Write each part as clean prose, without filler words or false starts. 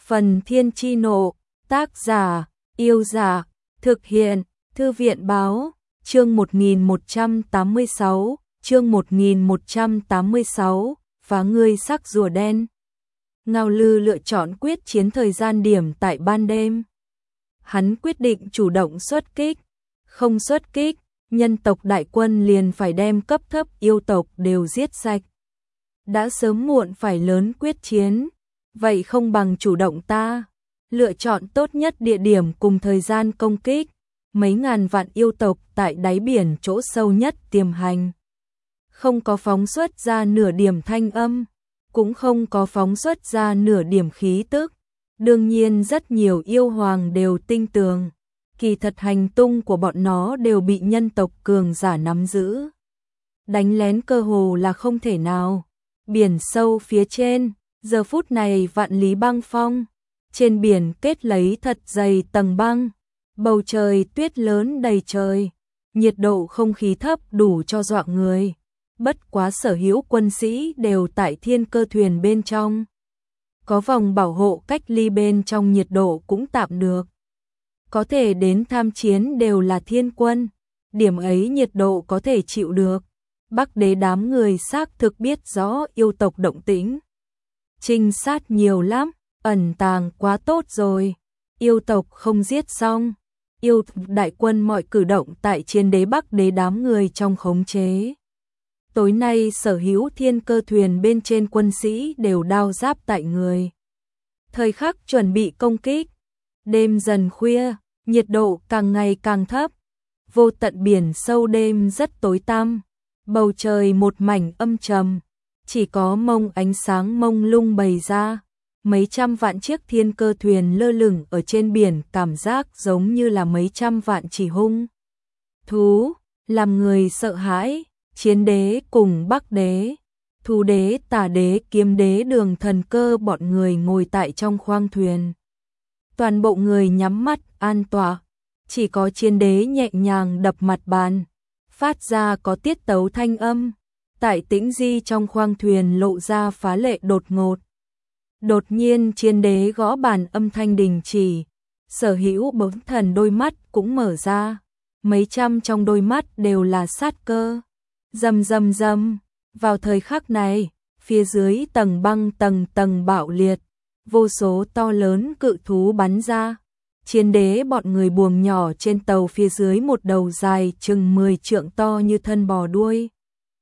Phần Thiên Chi Nộ, tác giả, Yêu Giả, thực hiện, Thư viện Báo, chương 1186, chương 1186, phá ngươi sắc rùa đen. Ngao Lư lựa chọn quyết chiến thời gian điểm tại ban đêm. Hắn quyết định chủ động xuất kích, không xuất kích, nhân tộc đại quân liền phải đem cấp thấp yêu tộc đều giết sạch. Đã sớm muộn phải lớn quyết chiến, vậy không bằng chủ động ta, lựa chọn tốt nhất địa điểm cùng thời gian công kích, mấy ngàn vạn yêu tộc tại đáy biển chỗ sâu nhất tiềm hành. Không có phóng xuất ra nửa điểm thanh âm, cũng không có phóng xuất ra nửa điểm khí tức. Đương nhiên rất nhiều yêu hoàng đều tinh tường, kỳ thật hành tung của bọn nó đều bị nhân tộc cường giả nắm giữ. Đánh lén cơ hồ là không thể nào. Biển sâu phía trên, giờ phút này vạn lý băng phong, trên biển kết lấy thật dày tầng băng, bầu trời tuyết lớn đầy trời, nhiệt độ không khí thấp đủ cho dọa người. Bất quá sở hữu quân sĩ đều tại thiên cơ thuyền bên trong. Có vòng bảo hộ cách ly bên trong, nhiệt độ cũng tạm được. Có thể đến tham chiến đều là thiên quân, điểm ấy nhiệt độ có thể chịu được. Bắc Đế đám người xác thực biết rõ yêu tộc động tĩnh. Trinh sát nhiều lắm, ẩn tàng quá tốt rồi. Yêu tộc không giết xong, yêu đại quân mọi cử động tại Chiến Đế Bắc Đế đám người trong khống chế. Tối nay sở hữu thiên cơ thuyền bên trên quân sĩ đều đao giáp tại người. Thời khắc chuẩn bị công kích. Đêm dần khuya, nhiệt độ càng ngày càng thấp. Vô tận biển sâu đêm rất tối tăm. Bầu trời một mảnh âm trầm. Chỉ có mông ánh sáng mông lung bày ra. Mấy trăm vạn chiếc thiên cơ thuyền lơ lửng ở trên biển, cảm giác giống như là mấy trăm vạn chỉ hung thú, làm người sợ hãi. Chiến Đế cùng Bắc Đế, Thú Đế, Tà Đế, Kiếm Đế, Đường Thần Cơ bọn người ngồi tại trong khoang thuyền. Toàn bộ người nhắm mắt an tọa, chỉ có Chiến Đế nhẹ nhàng đập mặt bàn, phát ra có tiết tấu thanh âm. Tại tĩnh di trong khoang thuyền lộ ra phá lệ đột ngột. Đột nhiên Chiến Đế gõ bàn, âm thanh đình chỉ, sở hữu bóng thần đôi mắt cũng mở ra, mấy trăm trong đôi mắt đều là sát cơ. Rầm rầm rầm, vào thời khắc này, phía dưới tầng băng tầng tầng bạo liệt, vô số to lớn cự thú bắn ra. Chiến Đế bọn người buồng nhỏ trên tàu phía dưới một đầu dài chừng 10 trượng to như thân bò đuôi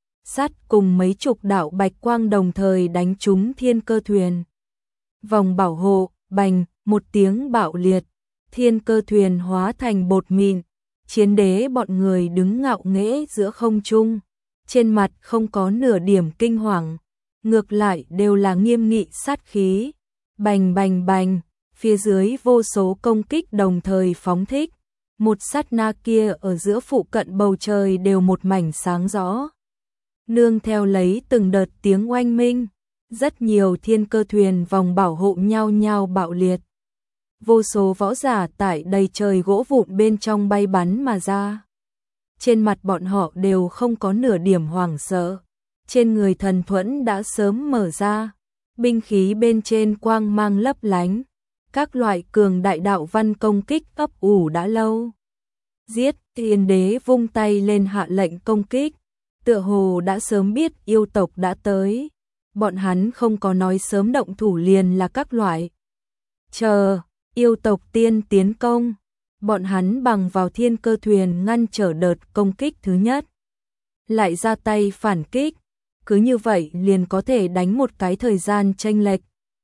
sắt cùng mấy chục đạo bạch quang đồng thời đánh trúng thiên cơ thuyền. Vòng bảo hộ, bành, một tiếng bạo liệt, thiên cơ thuyền hóa thành bột mịn. Chiến Đế bọn người đứng ngạo nghễ giữa không trung, trên mặt không có nửa điểm kinh hoàng, ngược lại đều là nghiêm nghị sát khí. Bành bành bành, phía dưới vô số công kích đồng thời phóng thích. Một sát na kia ở giữa phụ cận bầu trời đều một mảnh sáng rõ. Nương theo lấy từng đợt tiếng oanh minh, rất nhiều thiên cơ thuyền vòng bảo hộ nhau nhau bạo liệt. Vô số võ giả tại đầy trời gỗ vụn bên trong bay bắn mà ra. Trên mặt bọn họ đều không có nửa điểm hoảng sợ. Trên người thần thuẫn đã sớm mở ra, binh khí bên trên quang mang lấp lánh. Các loại cường đại đạo văn công kích ấp ủ đã lâu. Giết! Thiên Đế vung tay lên hạ lệnh công kích. Tựa hồ đã sớm biết yêu tộc đã tới. Bọn hắn không có nói sớm động thủ liền là các loại. Chờ, yêu tộc tiên tiến công. Bọn hắn bằng vào thiên cơ thuyền ngăn trở đợt công kích thứ nhất. Lại ra tay phản kích. Cứ như vậy liền có thể đánh một cái thời gian chênh lệch.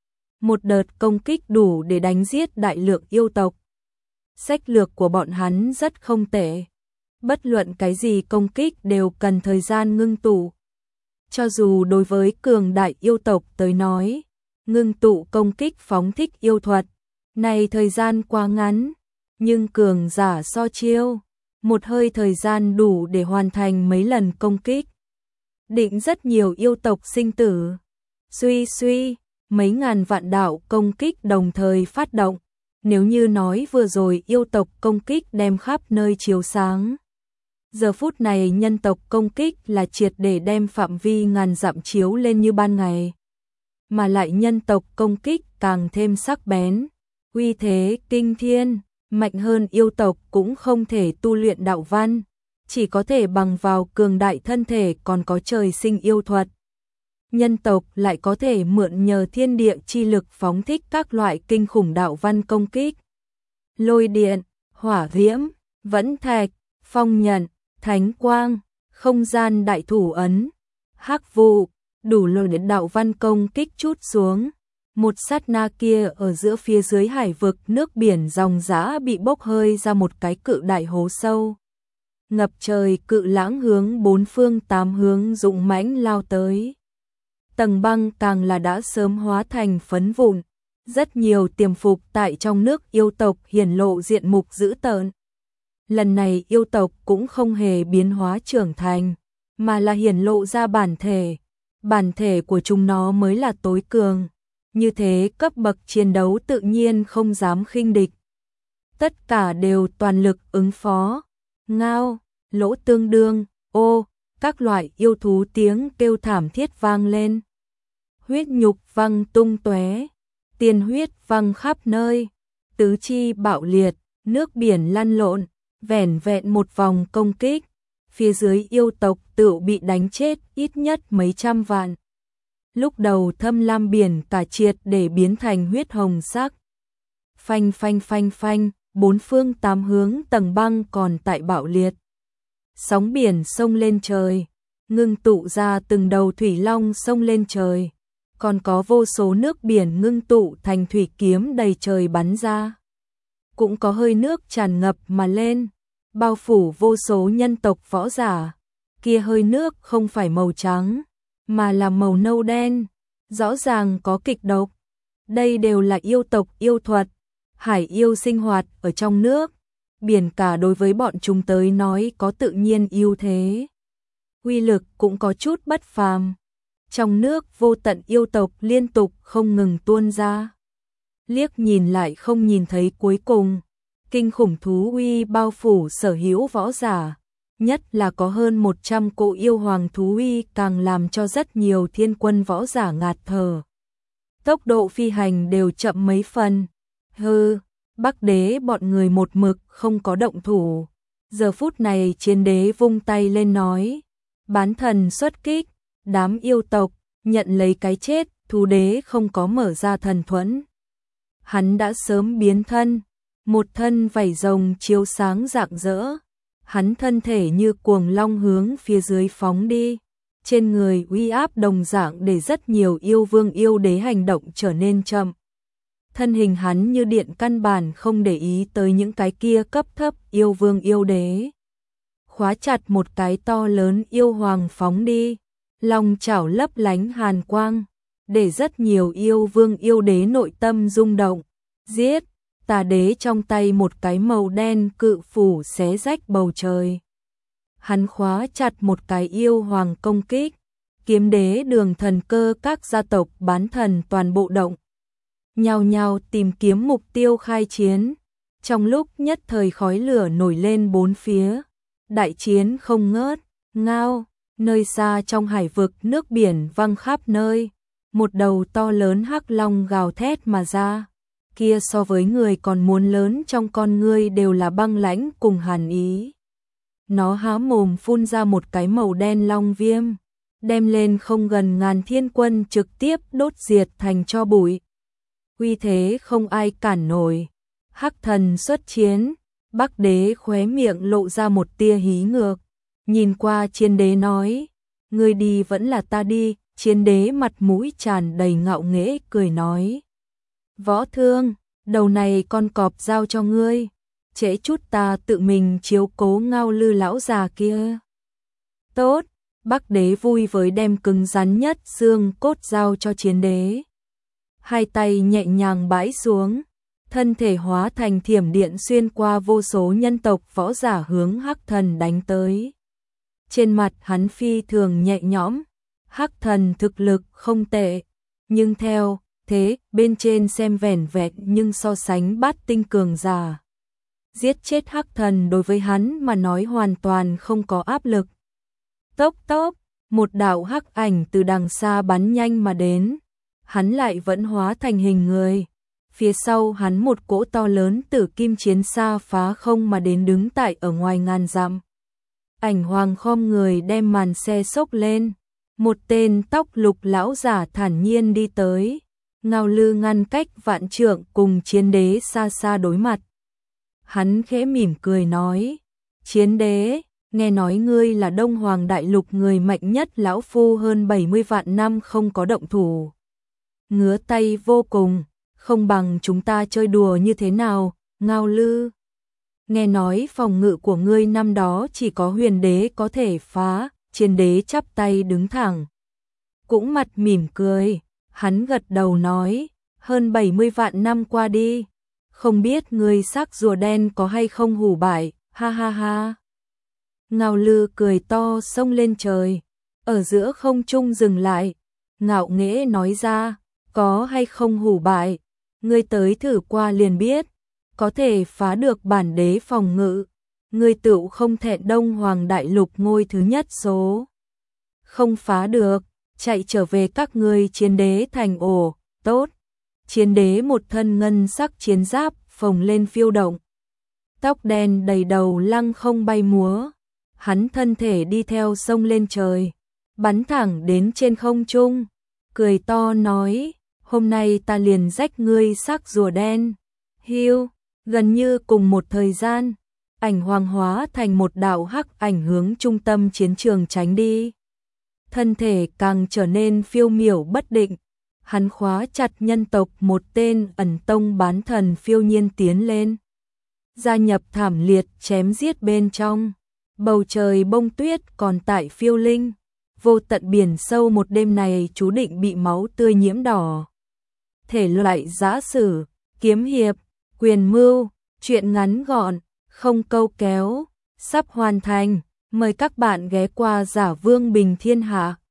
Một đợt công kích đủ để đánh giết đại lượng yêu tộc. Sách lược của bọn hắn rất không tệ. Bất luận cái gì công kích đều cần thời gian ngưng tụ. Cho dù đối với cường đại yêu tộc tới nói, ngưng tụ công kích phóng thích yêu thuật, này thời gian quá ngắn, nhưng cường giả so chiêu, một hơi thời gian đủ để hoàn thành mấy lần công kích. Định rất nhiều yêu tộc sinh tử. Suy suy, mấy ngàn vạn đạo công kích đồng thời phát động. Nếu như nói vừa rồi yêu tộc công kích đem khắp nơi chiếu sáng, giờ phút này nhân tộc công kích là triệt để đem phạm vi ngàn dặm chiếu lên như ban ngày. mà lại nhân tộc công kích càng thêm sắc bén, uy thế kinh thiên, mạnh hơn yêu tộc cũng không thể tu luyện đạo văn, chỉ có thể bằng vào cường đại thân thể còn có trời sinh yêu thuật. Nhân tộc lại có thể mượn nhờ thiên địa chi lực phóng thích các loại kinh khủng đạo văn công kích. Lôi điện, hỏa diễm, vẫn thạch, phong nhận, thánh quang, không gian đại thủ ấn, hắc vụ, đủ loại đạo văn công kích chút xuống. Một sát na kia ở giữa phía dưới hải vực nước biển dòng dã bị bốc hơi ra một cái cự đại hố sâu. Ngập trời cự lãng hướng bốn phương tám hướng dũng mãnh lao tới. Tầng băng càng là đã sớm hóa thành phấn vụn, rất nhiều tiềm phục tại trong nước yêu tộc hiển lộ diện mục dữ tợn. Lần này yêu tộc cũng không hề biến hóa trưởng thành, mà là hiển lộ ra bản thể của chúng nó mới là tối cường. Như thế cấp bậc chiến đấu tự nhiên không dám khinh địch. Tất cả đều toàn lực ứng phó. Ngao, lỗ tương đương, ô, các loại yêu thú tiếng kêu thảm thiết vang lên. Huyết nhục văng tung tóe, tiên huyết văng khắp nơi, tứ chi bạo liệt, nước biển lăn lộn, vẻn vẹn một vòng công kích, phía dưới yêu tộc tự bị đánh chết ít nhất mấy trăm vạn. Lúc đầu thâm lam biển cả triệt để biến thành huyết hồng sắc. Phanh phanh phanh phanh, bốn phương tám hướng tầng băng còn tại bạo liệt. Sóng biển sông lên trời, ngưng tụ ra từng đầu thủy long sông lên trời. Còn có vô số nước biển ngưng tụ thành thủy kiếm đầy trời bắn ra. Cũng có hơi nước tràn ngập mà lên, bao phủ vô số nhân tộc võ giả. Kia hơi nước không phải màu trắng, mà là màu nâu đen, rõ ràng có kịch độc. Đây đều là yêu tộc yêu thuật, hải yêu sinh hoạt ở trong nước. Biển cả đối với bọn chúng tới nói có tự nhiên ưu thế. Uy lực cũng có chút bất phàm. Trong nước vô tận yêu tộc liên tục không ngừng tuôn ra. Liếc nhìn lại không nhìn thấy cuối cùng. Kinh khủng thú uy bao phủ sở hữu võ giả. Nhất là có hơn 100 cỗ yêu hoàng thú uy càng làm cho rất nhiều thiên quân võ giả ngạt thở. Tốc độ phi hành đều chậm mấy phần. Bắc đế bọn người một mực không có động thủ. Giờ phút này chiến đế vung tay lên nói. Bán thần xuất kích, đám yêu tộc, nhận lấy cái chết, thú đế không có mở ra thần thuẫn. Hắn đã sớm biến thân, một thân vảy rồng chiếu sáng rạng rỡ. Hắn thân thể như cuồng long hướng phía dưới phóng đi. Trên người uy áp đồng dạng để rất nhiều yêu vương yêu đế hành động trở nên chậm. Thân hình hắn như điện căn bản không để ý tới những cái kia cấp thấp yêu vương yêu đế. Khóa chặt một cái to lớn yêu hoàng phóng đi. Long chảo lấp lánh hàn quang, để rất nhiều yêu vương yêu đế nội tâm rung động. Giết, tà đế trong tay một cái màu đen cự phủ xé rách bầu trời. Hắn khóa chặt một cái yêu hoàng công kích. Kiếm đế đường thần cơ các gia tộc bán thần toàn bộ động. Nhao nhao tìm kiếm mục tiêu khai chiến. Trong lúc nhất thời khói lửa nổi lên bốn phía. Đại chiến không ngớt, ngao. Nơi xa trong hải vực nước biển văng khắp nơi, một đầu to lớn hắc long gào thét mà ra. Kia so với người còn muốn lớn trong con ngươi đều là băng lãnh cùng hàn ý. Nó há mồm phun ra một cái màu đen long viêm, đem lên không gần ngàn thiên quân trực tiếp đốt diệt thành tro bụi. Uy thế không ai cản nổi. Hắc thần xuất chiến, Bắc đế khóe miệng lộ ra một tia hí ngược. Nhìn qua chiến đế nói, ngươi đi vẫn là ta đi. Chiến đế mặt mũi tràn đầy ngạo nghễ cười nói. Võ Thương, đầu này con cọp giao cho ngươi, trễ chút ta tự mình chiếu cố Ngao Lư lão già kia. Tốt, Bắc đế vui với đem cứng rắn nhất xương cốt giao cho chiến đế. Hai tay nhẹ nhàng bãi xuống, thân thể hóa thành thiểm điện xuyên qua vô số nhân tộc võ giả hướng Hắc thần đánh tới. Trên mặt hắn phi thường nhẹ nhõm, Hắc thần thực lực không tệ, nhưng theo thế bên trên xem vẻn vẹn nhưng so sánh bát tinh cường giả. Giết chết Hắc thần đối với hắn mà nói hoàn toàn không có áp lực. Tốc tốc, một đạo hắc ảnh từ đằng xa bắn nhanh mà đến. hắn lại vẫn hóa thành hình người. Phía sau hắn một cỗ to lớn tử kim chiến xa phá không mà đến đứng tại ở ngoài ngàn dặm. Ảnh Hoàng khom người đem màn xe xốc lên, một tên tóc lục lão giả thản nhiên đi tới. Ngao Lư ngăn cách vạn trượng cùng Chiến Đế xa xa đối mặt. Hắn khẽ mỉm cười nói, Chiến Đế, nghe nói ngươi là Đông Hoàng Đại Lục người mạnh nhất, lão phu hơn 70 vạn năm không có động thủ. Ngứa tay vô cùng, không bằng chúng ta chơi đùa như thế nào, Ngao Lư. Nghe nói phòng ngự của ngươi năm đó chỉ có Huyền Đế có thể phá, Chiến Đế chắp tay đứng thẳng. Cũng mặt mỉm cười, hắn gật đầu nói, hơn 70 vạn năm qua đi, không biết ngươi xác rùa đen có hay không hủ bại, ha ha ha. Ngao Lư cười to xông lên trời, ở giữa không trung dừng lại, ngạo nghễ nói ra, có hay không hủ bại, ngươi tới thử qua liền biết, có thể phá được bản đế phòng ngự, ngươi tựu không thẹn Đông Hoàng Đại Lục ngôi thứ nhất số. Không phá được, chạy trở về các ngươi Chiến Đế thành ổ, tốt. Chiến Đế một thân ngân sắc chiến giáp phồng lên phiêu động. Tóc đen đầy đầu lăng không bay múa, hắn thân thể đi theo sông lên trời, bắn thẳng đến trên không trung, cười to nói, hôm nay ta liền rách ngươi xác rùa đen. Hiu, gần như cùng một thời gian, Ảnh Hoàng hóa thành một đạo hắc ảnh hướng trung tâm chiến trường tránh đi. Thân thể càng trở nên phiêu miểu bất định, hắn khóa chặt nhân tộc một tên ẩn tông bán thần phiêu nhiên tiến lên. Gia nhập thảm liệt chém giết bên trong, bầu trời bông tuyết còn tại phiêu linh, vô tận biển sâu một đêm này chú định bị máu tươi nhiễm đỏ. Thể loại giã sử, kiếm hiệp, quyền mưu, truyện ngắn gọn, không câu kéo, sắp hoàn thành, mời các bạn ghé qua Giả Vương Bình Thiên Hạ.